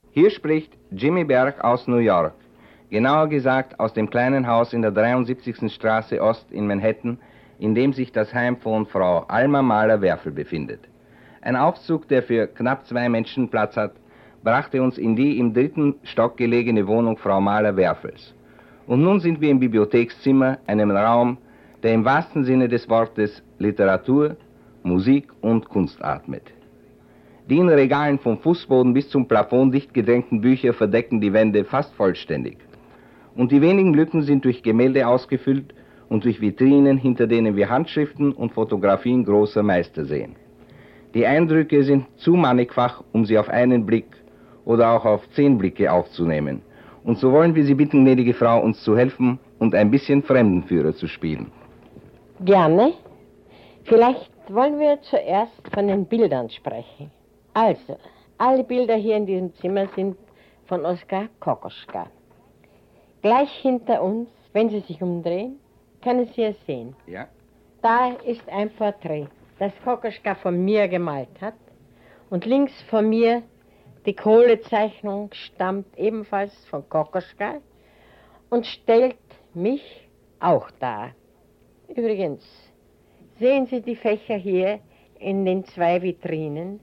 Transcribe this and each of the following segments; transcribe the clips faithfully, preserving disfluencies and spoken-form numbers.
Hier spricht Jimmy Berg aus New York, genauer gesagt aus dem kleinen Haus in der dreiundsiebzigsten Straße Ost in Manhattan, in dem sich das Heim von Frau Alma Mahler-Werfel befindet. Ein Aufzug, der für knapp zwei Menschen Platz hat, brachte uns in die im dritten Stock gelegene Wohnung Frau Mahler-Werfels. Und nun sind wir im Bibliothekszimmer, einem Raum, der im wahrsten Sinne des Wortes Literatur, Musik und Kunst atmet. Die in Regalen vom Fußboden bis zum Plafond dicht gedrängten Bücher verdecken die Wände fast vollständig. Und die wenigen Lücken sind durch Gemälde ausgefüllt und durch Vitrinen, hinter denen wir Handschriften und Fotografien großer Meister sehen. Die Eindrücke sind zu mannigfach, um sie auf einen Blick oder auch auf zehn Blicke aufzunehmen. Und so wollen wir Sie bitten, gnädige Frau, uns zu helfen und ein bisschen Fremdenführer zu spielen. Gerne. Vielleicht wollen wir zuerst von den Bildern sprechen. Also, alle Bilder hier in diesem Zimmer sind von Oskar Kokoschka. Gleich hinter uns, wenn Sie sich umdrehen, können Sie es sehen. Ja. Da ist ein Porträt, das Kokoschka von mir gemalt hat. Und links von mir die Kohlezeichnung stammt ebenfalls von Kokoschka und stellt mich auch dar. Übrigens, sehen Sie die Fächer hier in den zwei Vitrinen?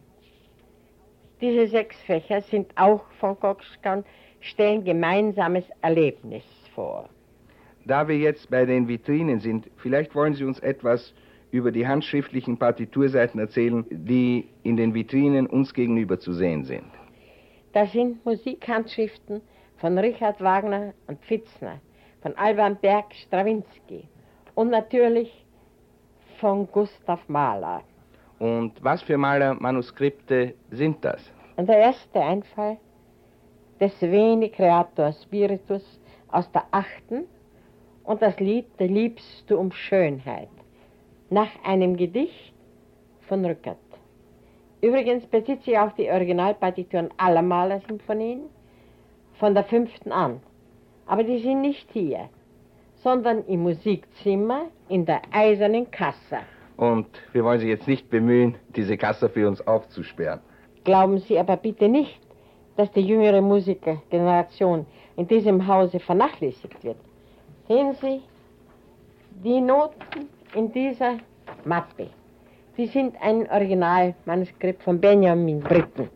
Diese sechs Fächer sind auch von Kokoschka und stellen gemeinsames Erlebnis vor. Da wir jetzt bei den Vitrinen sind, vielleicht wollen Sie uns etwas über die handschriftlichen Partiturseiten erzählen, die in den Vitrinen uns gegenüber zu sehen sind. Das sind Musikhandschriften von Richard Wagner und Pfitzner, von Alban Berg, Strawinsky und natürlich von Gustav Mahler. Und was für Maler-Manuskripte sind das? Und der erste Einfall des Veni Creator Spiritus aus der achten und das Lied Der liebst du um Schönheit nach einem Gedicht von Rückert. Übrigens besitze ich auch die Originalpartituren aller Mahler-Symphonien von der fünften an. Aber die sind nicht hier, sondern im Musikzimmer in der Eisernen Kasse. Und wir wollen Sie jetzt nicht bemühen, diese Kasse für uns aufzusperren. Glauben Sie aber bitte nicht, dass die jüngere Musikergeneration in diesem Hause vernachlässigt wird. Sehen Sie, die Noten in dieser Mappe, die sind ein Originalmanuskript von Benjamin Britten,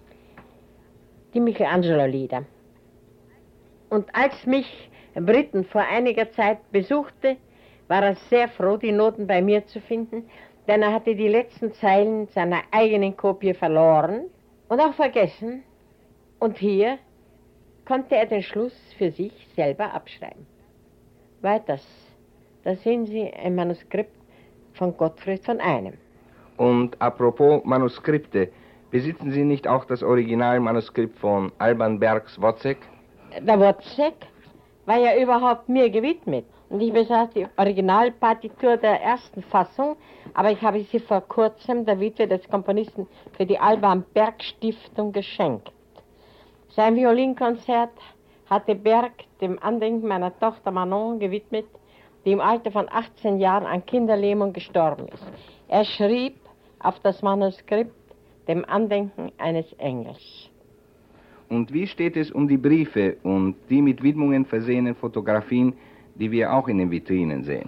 die Michelangelo-Lieder. Und als mich Britten vor einiger Zeit besuchte, war er sehr froh, die Noten bei mir zu finden, denn er hatte die letzten Zeilen seiner eigenen Kopie verloren und auch vergessen. Und hier konnte er den Schluss für sich selber abschreiben. Weiters, da sehen Sie ein Manuskript von Gottfried von Einem. Und apropos Manuskripte, besitzen Sie nicht auch das Originalmanuskript von Alban Bergs Wozzeck? Der Wozzeck war ja überhaupt mir gewidmet. Und ich besaß die Originalpartitur der ersten Fassung, aber ich habe sie vor kurzem der Witwe des Komponisten für die Alban Berg Stiftung geschenkt. Sein Violinkonzert hatte Berg dem Andenken meiner Tochter Manon gewidmet, die im Alter von achtzehn Jahren an Kinderlähmung gestorben ist. Er schrieb auf das Manuskript dem Andenken eines Engels. Und wie steht es um die Briefe und die mit Widmungen versehenen Fotografien, die wir auch in den Vitrinen sehen?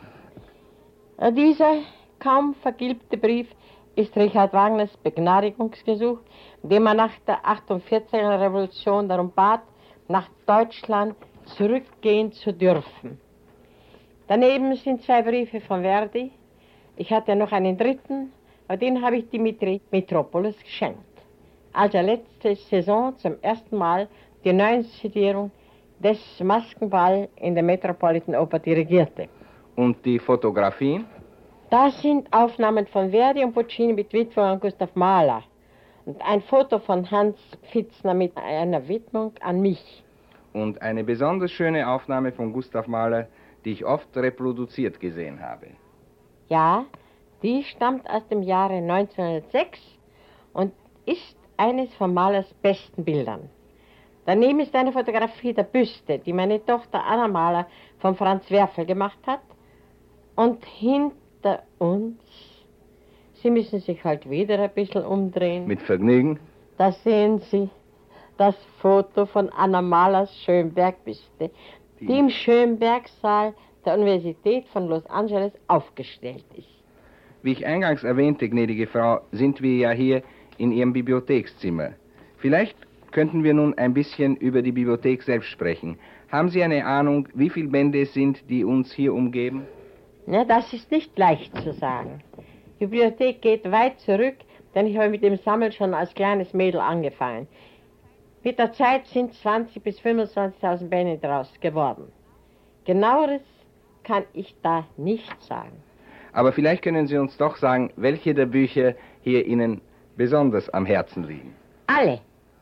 Dieser kaum vergilbte Brief ist Richard Wagners Begnadigungsgesuch, dem er nach der achtundvierziger Revolution darum bat, nach Deutschland zurückgehen zu dürfen. Daneben sind zwei Briefe von Verdi. Ich hatte noch einen dritten, aber den habe ich Dimitri Mitropoulos geschenkt. Als er letzte Saison zum ersten Mal die Neuinszenierung des Maskenball in der Metropolitan Oper dirigierte. Und die Fotografien? Das sind Aufnahmen von Verdi und Puccini mit Widmung an Gustav Mahler und ein Foto von Hans Pfitzner mit einer Widmung an mich. Und eine besonders schöne Aufnahme von Gustav Mahler, die ich oft reproduziert gesehen habe. Ja, die stammt aus dem Jahre neunzehnhundertsechs und ist eines von Mahlers besten Bildern. Daneben ist eine Fotografie der Büste, die meine Tochter Anna Mahler von Franz Werfel gemacht hat. Und hinter uns, Sie müssen sich halt wieder ein bisschen umdrehen. Mit Vergnügen. Da sehen Sie das Foto von Anna Mahlers Schönberg-Büste, die, die im Schönberg-Saal der Universität von Los Angeles aufgestellt ist. Wie ich eingangs erwähnte, gnädige Frau, sind wir ja hier in Ihrem Bibliothekszimmer. Vielleicht könnten wir nun ein bisschen über die Bibliothek selbst sprechen. Haben Sie eine Ahnung, wie viele Bände es sind, die uns hier umgeben? Ja, das ist nicht leicht zu sagen. Die Bibliothek geht weit zurück, denn ich habe mit dem Sammeln schon als kleines Mädel angefangen. Mit der Zeit sind zwanzigtausend bis fünfundzwanzigtausend Bände daraus geworden. Genaueres kann ich da nicht sagen. Aber vielleicht können Sie uns doch sagen, welche der Bücher hier Ihnen besonders am Herzen liegen. Alle.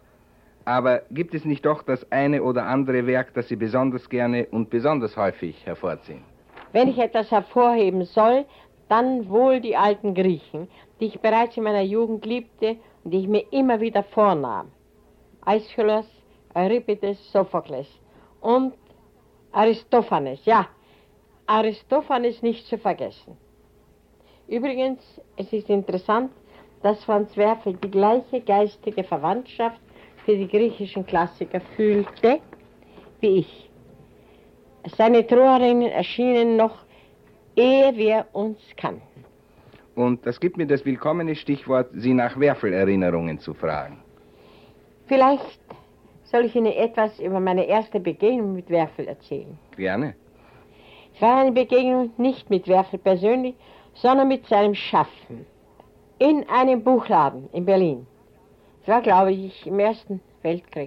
Aber gibt es nicht doch das eine oder andere Werk, das Sie besonders gerne und besonders häufig hervorziehen? Wenn ich etwas hervorheben soll, dann wohl die alten Griechen, die ich bereits in meiner Jugend liebte und die ich mir immer wieder vornahm. Aeschylus, Euripides, Sophokles und Aristophanes, ja, Aristophanes nicht zu vergessen. Übrigens, es ist interessant, dass Franz Werfel die gleiche geistige Verwandtschaft für die griechischen Klassiker fühlte wie ich. Seine Trauerinnen erschienen noch, ehe wir uns kannten. Und das gibt mir das willkommene Stichwort, Sie nach Werfel-Erinnerungen zu fragen. Vielleicht soll ich Ihnen etwas über meine erste Begegnung mit Werfel erzählen. Gerne. Es war eine Begegnung nicht mit Werfel persönlich, sondern mit seinem Schaffen. In einem Buchladen in Berlin. Es war, glaube ich, im Ersten Weltkrieg.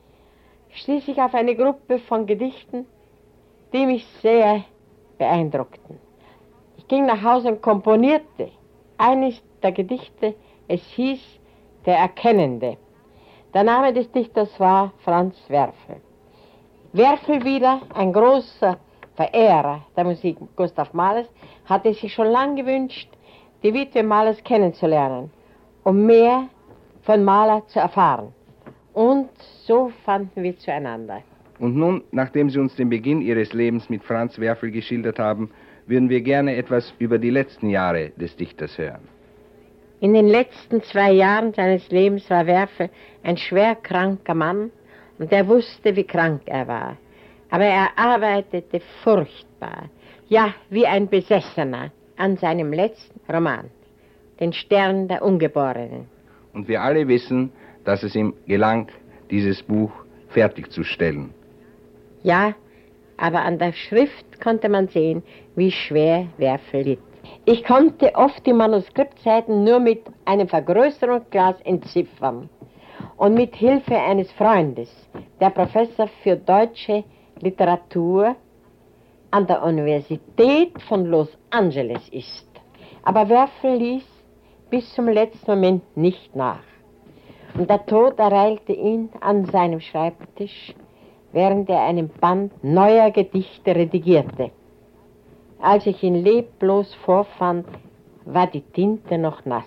Stieß ich auf eine Gruppe von Gedichten, die mich sehr beeindruckten. Ich ging nach Hause und komponierte eines der Gedichte. Es hieß Der Erkennende. Der Name des Dichters war Franz Werfel. Werfel wieder, ein großer Verehrer der Musik Gustav Mahlers, hatte sich schon lange gewünscht, die Witwe Mahlers kennenzulernen, um mehr von Mahler zu erfahren. Und so fanden wir zueinander. Und nun, nachdem Sie uns den Beginn Ihres Lebens mit Franz Werfel geschildert haben, würden wir gerne etwas über die letzten Jahre des Dichters hören. In den letzten zwei Jahren seines Lebens war Werfel ein schwer kranker Mann und er wusste, wie krank er war. Aber er arbeitete furchtbar, ja, wie ein Besessener, an seinem letzten Roman, Den Stern der Ungeborenen. Und wir alle wissen, dass es ihm gelang, dieses Buch fertigzustellen. Ja, aber an der Schrift konnte man sehen, wie schwer Werfel litt. Ich konnte oft die Manuskriptseiten nur mit einem Vergrößerungsglas entziffern und mit Hilfe eines Freundes, der Professor für deutsche Literatur an der Universität von Los Angeles ist. Aber Werfel ließ bis zum letzten Moment nicht nach. Und der Tod ereilte ihn an seinem Schreibtisch, während er einen Band neuer Gedichte redigierte. Als ich ihn leblos vorfand, war die Tinte noch nass.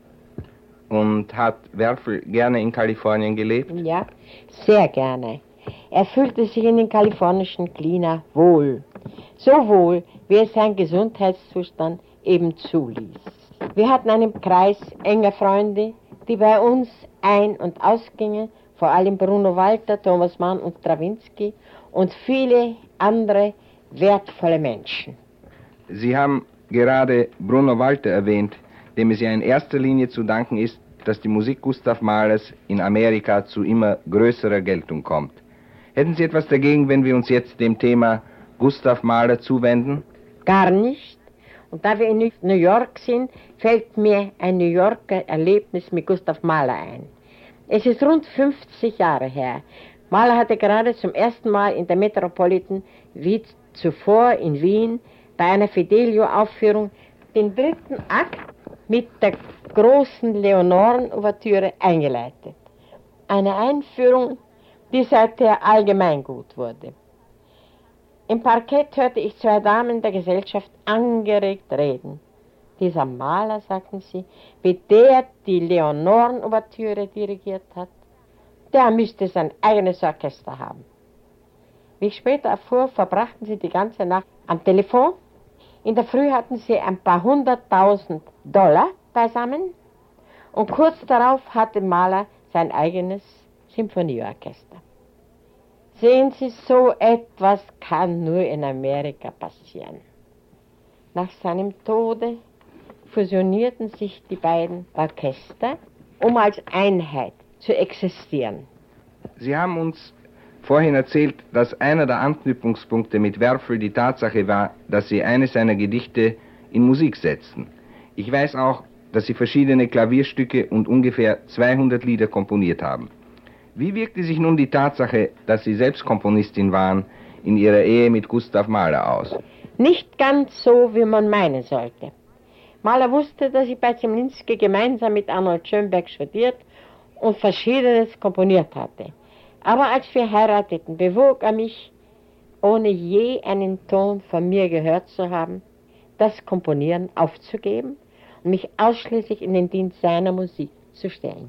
Und hat Werfel gerne in Kalifornien gelebt? Ja, sehr gerne. Er fühlte sich in den kalifornischen Klima wohl. So wohl, wie es sein Gesundheitszustand eben zuließ. Wir hatten einen Kreis enger Freunde, die bei uns ein- und ausgingen, vor allem Bruno Walter, Thomas Mann und Stravinsky und viele andere wertvolle Menschen. Sie haben gerade Bruno Walter erwähnt, dem es ja in erster Linie zu danken ist, dass die Musik Gustav Mahlers in Amerika zu immer größerer Geltung kommt. Hätten Sie etwas dagegen, wenn wir uns jetzt dem Thema Gustav Mahler zuwenden? Gar nicht. Und da wir in New York sind, fällt mir ein New Yorker Erlebnis mit Gustav Mahler ein. Es ist rund fünfzig Jahre her. Mahler hatte gerade zum ersten Mal in der Metropolitan, wie zuvor in Wien, bei einer Fidelio-Aufführung den dritten Akt mit der großen Leonoren-Ouvertüre eingeleitet. Eine Einführung, die seither allgemeingut wurde. Im Parkett hörte ich zwei Damen der Gesellschaft angeregt reden. Dieser Mahler, sagten sie, wie der die Leonoren-Ouvertüre dirigiert hat, der müsste sein eigenes Orchester haben. Wie ich später erfuhr, verbrachten sie die ganze Nacht am Telefon. In der Früh hatten sie ein paar hunderttausend Dollar beisammen und kurz darauf hatte Mahler sein eigenes Symphonieorchester. Sehen Sie, so etwas kann nur in Amerika passieren. Nach seinem Tode fusionierten sich die beiden Orchester, um als Einheit zu existieren. Sie haben uns vorhin erzählt, dass einer der Anknüpfungspunkte mit Werfel die Tatsache war, dass Sie eines seiner Gedichte in Musik setzten. Ich weiß auch, dass Sie verschiedene Klavierstücke und ungefähr zweihundert Lieder komponiert haben. Wie wirkte sich nun die Tatsache, dass Sie selbst Komponistin waren, in Ihrer Ehe mit Gustav Mahler aus? Nicht ganz so, wie man meinen sollte. Mahler wusste, dass ich bei Zemlinsky gemeinsam mit Arnold Schönberg studiert und Verschiedenes komponiert hatte. Aber als wir heirateten, bewog er mich, ohne je einen Ton von mir gehört zu haben, das Komponieren aufzugeben und mich ausschließlich in den Dienst seiner Musik zu stellen.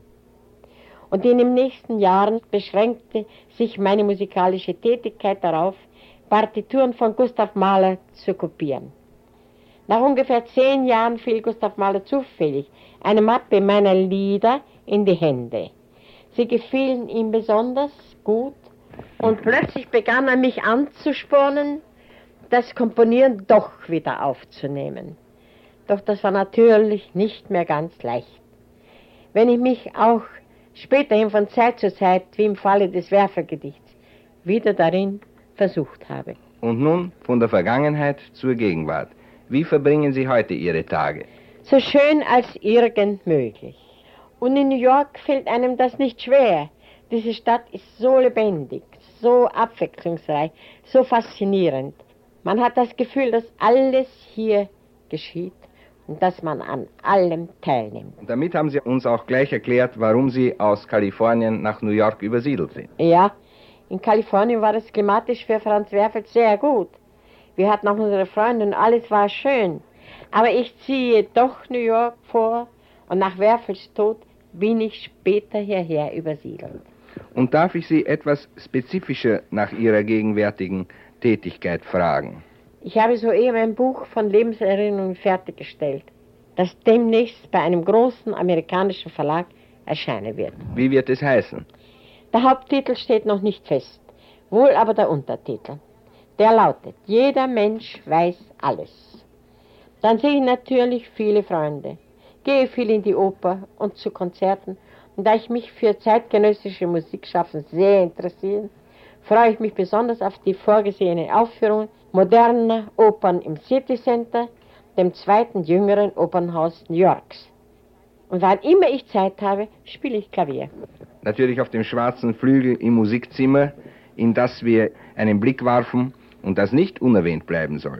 Und in den nächsten Jahren beschränkte sich meine musikalische Tätigkeit darauf, Partituren von Gustav Mahler zu kopieren. Nach ungefähr zehn Jahren fiel Gustav Mahler zufällig eine Mappe meiner Lieder in die Hände. Sie gefielen ihm besonders gut und plötzlich begann er mich anzuspornen, das Komponieren doch wieder aufzunehmen. Doch das war natürlich nicht mehr ganz leicht. Wenn ich mich auch späterhin von Zeit zu Zeit, wie im Falle des Werfelgedichts, wieder darin versucht habe. Und nun von der Vergangenheit zur Gegenwart. Wie verbringen Sie heute Ihre Tage? So schön als irgend möglich. Und in New York fällt einem das nicht schwer. Diese Stadt ist so lebendig, so abwechslungsreich, so faszinierend. Man hat das Gefühl, dass alles hier geschieht und dass man an allem teilnimmt. Damit haben Sie uns auch gleich erklärt, warum Sie aus Kalifornien nach New York übersiedelt sind. Ja, in Kalifornien war es klimatisch für Franz Werfel sehr gut. Wir hatten auch unsere Freunde und alles war schön. Aber ich ziehe doch New York vor und nach Werfels Tod bin ich später hierher übersiedelt. Und darf ich Sie etwas spezifischer nach Ihrer gegenwärtigen Tätigkeit fragen? Ich habe soeben ein Buch von Lebenserinnerungen fertiggestellt, das demnächst bei einem großen amerikanischen Verlag erscheinen wird. Wie wird es heißen? Der Haupttitel steht noch nicht fest, wohl aber der Untertitel. Der lautet: Jeder Mensch weiß alles. Dann sehe ich natürlich viele Freunde, gehe viel in die Oper und zu Konzerten. Und da ich mich für zeitgenössische Musikschaffen sehr interessiere, freue ich mich besonders auf die vorgesehene Aufführung moderner Opern im City Center, dem zweiten jüngeren Opernhaus New Yorks. Und wann immer ich Zeit habe, spiele ich Klavier. Natürlich auf dem schwarzen Flügel im Musikzimmer, in das wir einen Blick warfen und das nicht unerwähnt bleiben soll.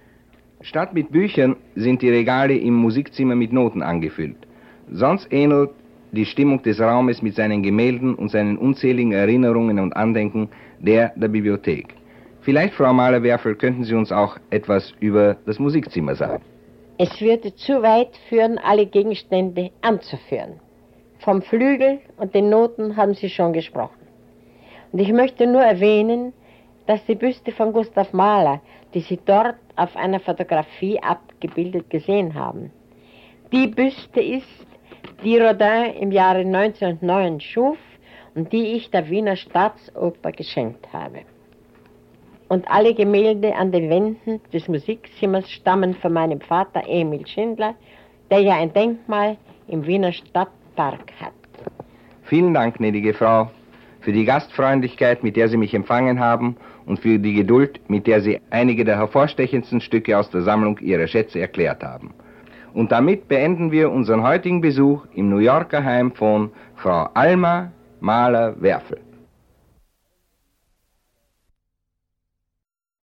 Statt mit Büchern sind die Regale im Musikzimmer mit Noten angefüllt. Sonst ähnelt die Stimmung des Raumes mit seinen Gemälden und seinen unzähligen Erinnerungen und Andenken der der Bibliothek. Vielleicht, Frau Mahler-Werfel, könnten Sie uns auch etwas über das Musikzimmer sagen. Es würde zu weit führen, alle Gegenstände anzuführen. Vom Flügel und den Noten haben Sie schon gesprochen. Und ich möchte nur erwähnen, dass die Büste von Gustav Mahler, die Sie dort auf einer Fotografie abgebildet gesehen haben, die Büste ist, die Rodin im Jahre neunzehnhundertneun schuf und die ich der Wiener Staatsoper geschenkt habe. Und alle Gemälde an den Wänden des Musikzimmers stammen von meinem Vater Emil Schindler, der ja ein Denkmal im Wiener Stadtpark hat. Vielen Dank, gnädige Frau, für die Gastfreundlichkeit, mit der Sie mich empfangen haben und für die Geduld, mit der Sie einige der hervorstechendsten Stücke aus der Sammlung Ihrer Schätze erklärt haben. Und damit beenden wir unseren heutigen Besuch im New Yorker Heim von Frau Alma Mahler-Werfel.